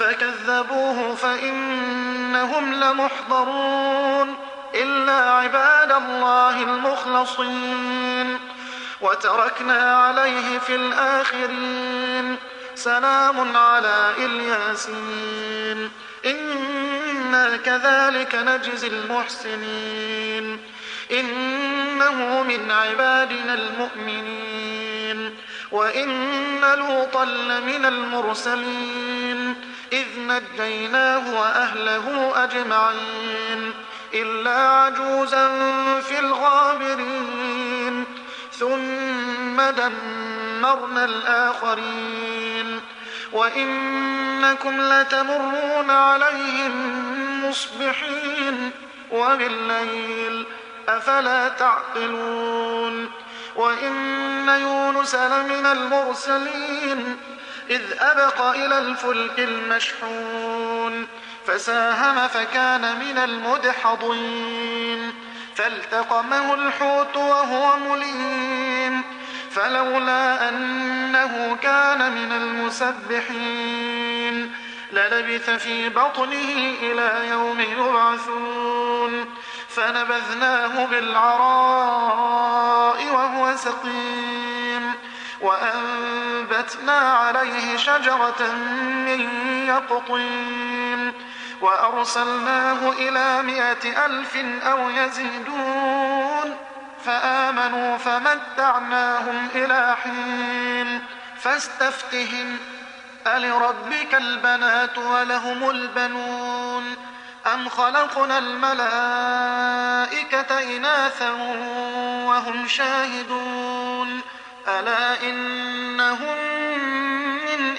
فكذبوه فإنهم لمحضرون إلا عباد الله المخلصين. وتركنا عليه في الآخرين سلام على الياسين إنا كذلك نجزي المحسنين إنه من عبادنا المؤمنين. وإن لوطا لمن المرسلين إذ نجيناه وأهله أجمعين إلا عجوزا في الغابرين ثم دمرنا الآخرين. وإنكم لتمرون عليهم مصبحين وبالليل أفلا تعقلون. وإن يونس لمن المرسلين إذ أبق إلى الفلك المشحون فساهم فكان من المدحضين فالتقمه الحوت وهو مليم فلولا أنه كان من المسبحين للبث في بطنه إلى يوم يبعثون فنبذناه بالعراء وهو سقيم وأنبتنا عليه شجرة من يقطين وأرسلناه إلى 100,000 أو يزيدون فآمنوا فمتعناهم إلى حين. فاستفتهم ألربك البنات ولهم البنون أم خلقنا الملائكة إناثا وهم شاهدون ألا إنهم من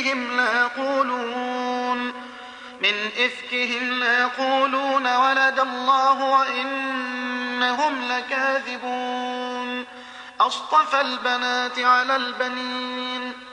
إفكهم ليقولون ولد الله وإنهم لكاذبون أصطفى البنات على البنين